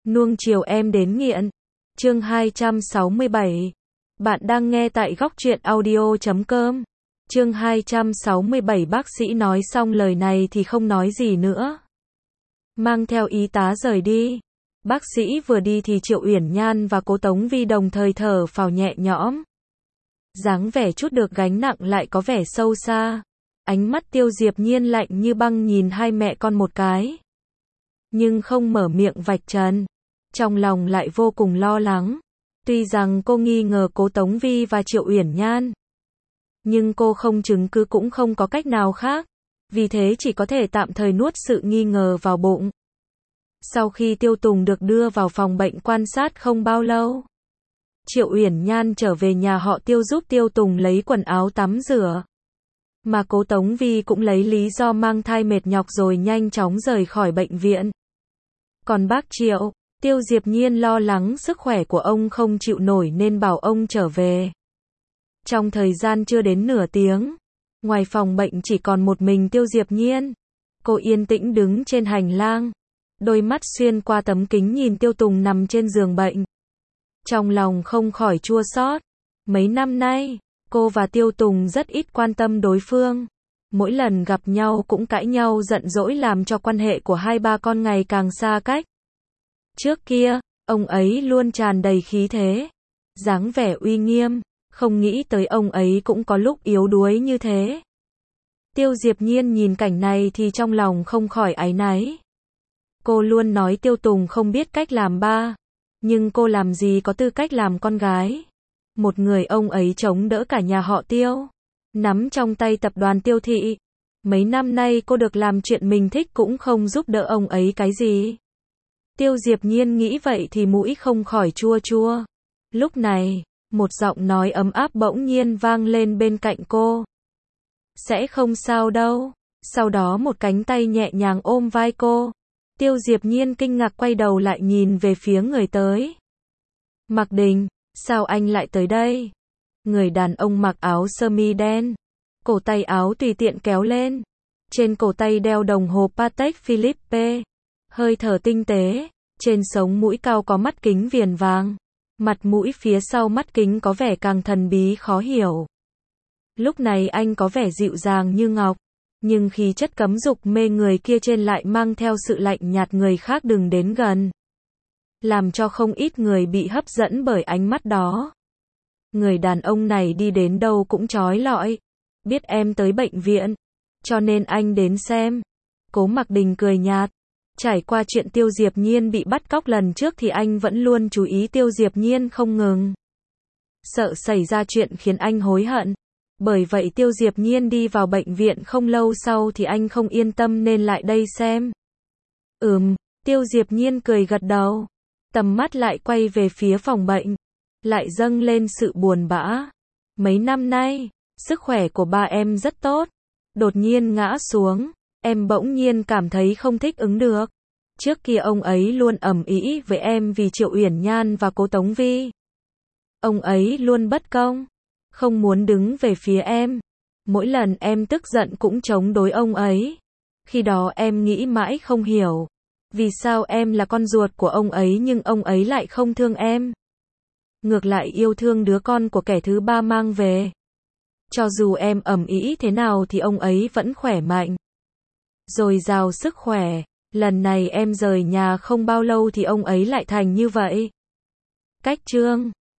Nuông chiều em đến nghiện. Chương 267. Bạn đang nghe tại góc truyện audio.com. Chương 267. Bác sĩ nói xong lời này thì không nói gì nữa. Mang theo y tá rời đi. Bác sĩ vừa đi thì Triệu Uyển Nhan và Cố Tống Vi đồng thời thở phào nhẹ nhõm. Dáng vẻ chút được gánh nặng lại có vẻ sâu xa. Ánh mắt Tiêu Diệp Nhiên lạnh như băng nhìn hai mẹ con một cái. Nhưng không mở miệng vạch trần. Trong lòng lại vô cùng lo lắng. Tuy rằng cô nghi ngờ Cố Tống Vi và Triệu Uyển Nhan. Nhưng cô không chứng cứ cũng không có cách nào khác. Vì thế chỉ có thể tạm thời nuốt sự nghi ngờ vào bụng. Sau khi Tiêu Tùng được đưa vào phòng bệnh quan sát không bao lâu. Triệu Uyển Nhan trở về nhà họ Tiêu giúp Tiêu Tùng lấy quần áo tắm rửa. Mà Cố Tống Vi cũng lấy lý do mang thai mệt nhọc rồi nhanh chóng rời khỏi bệnh viện. Còn bác Triệu, Tiêu Diệp Nhiên lo lắng sức khỏe của ông không chịu nổi nên bảo ông trở về. Trong thời gian chưa đến nửa tiếng, ngoài phòng bệnh chỉ còn một mình Tiêu Diệp Nhiên. Cô yên tĩnh đứng trên hành lang, đôi mắt xuyên qua tấm kính nhìn Tiêu Tùng nằm trên giường bệnh. Trong lòng không khỏi chua xót. Mấy năm nay, cô và Tiêu Tùng rất ít quan tâm đối phương. Mỗi lần gặp nhau cũng cãi nhau giận dỗi làm cho quan hệ của hai ba con ngày càng xa cách. Trước kia, ông ấy luôn tràn đầy khí thế, dáng vẻ uy nghiêm, không nghĩ tới ông ấy cũng có lúc yếu đuối như thế. Tiêu Diệp Nhiên nhìn cảnh này thì trong lòng không khỏi áy náy. Cô luôn nói Tiêu Tùng không biết cách làm ba, nhưng cô làm gì có tư cách làm con gái. Một người ông ấy chống đỡ cả nhà họ Tiêu, nắm trong tay tập đoàn Tiêu thị. Mấy năm nay cô được làm chuyện mình thích cũng không giúp đỡ ông ấy cái gì. Tiêu Diệp Nhiên nghĩ vậy thì mũi không khỏi chua chua. Lúc này, một giọng nói ấm áp bỗng nhiên vang lên bên cạnh cô. Sẽ không sao đâu. Sau đó một cánh tay nhẹ nhàng ôm vai cô. Tiêu Diệp Nhiên kinh ngạc quay đầu lại nhìn về phía người tới. Mạc Đình, sao anh lại tới đây? Người đàn ông mặc áo sơ mi đen, cổ tay áo tùy tiện kéo lên. Trên cổ tay đeo đồng hồ Patek Philippe, hơi thở tinh tế, trên sống mũi cao có mắt kính viền vàng. Mặt mũi phía sau mắt kính có vẻ càng thần bí khó hiểu. Lúc này anh có vẻ dịu dàng như ngọc, nhưng khí chất cấm dục mê người kia trên lại mang theo sự lạnh nhạt người khác đừng đến gần. Làm cho không ít người bị hấp dẫn bởi ánh mắt đó. Người đàn ông này đi đến đâu cũng chói lọi. Biết em tới bệnh viện, cho nên anh đến xem. Cố Mạc Đình cười nhạt. Trải qua chuyện Tiêu Diệp Nhiên bị bắt cóc lần trước thì anh vẫn luôn chú ý Tiêu Diệp Nhiên không ngừng. Sợ xảy ra chuyện khiến anh hối hận. Bởi vậy Tiêu Diệp Nhiên đi vào bệnh viện không lâu sau thì anh không yên tâm nên lại đây xem. Tiêu Diệp Nhiên cười gật đầu. Tầm mắt lại quay về phía phòng bệnh. Lại dâng lên sự buồn bã. Mấy năm nay, sức khỏe của ba em rất tốt. Đột nhiên ngã xuống. Em bỗng nhiên cảm thấy không thích ứng được. Trước kia ông ấy luôn ầm ĩ với em vì Triệu Uyển Nhan và Cố Tống Vi. Ông ấy luôn bất công, không muốn đứng về phía em. Mỗi lần em tức giận cũng chống đối ông ấy. Khi đó em nghĩ mãi không hiểu. Vì sao em là con ruột của ông ấy nhưng ông ấy lại không thương em. Ngược lại yêu thương đứa con của kẻ thứ ba mang về. Cho dù em ầm ĩ thế nào thì ông ấy vẫn khỏe mạnh, dồi dào sức khỏe. Lần này em rời nhà không bao lâu thì ông ấy lại thành như vậy. Cách chương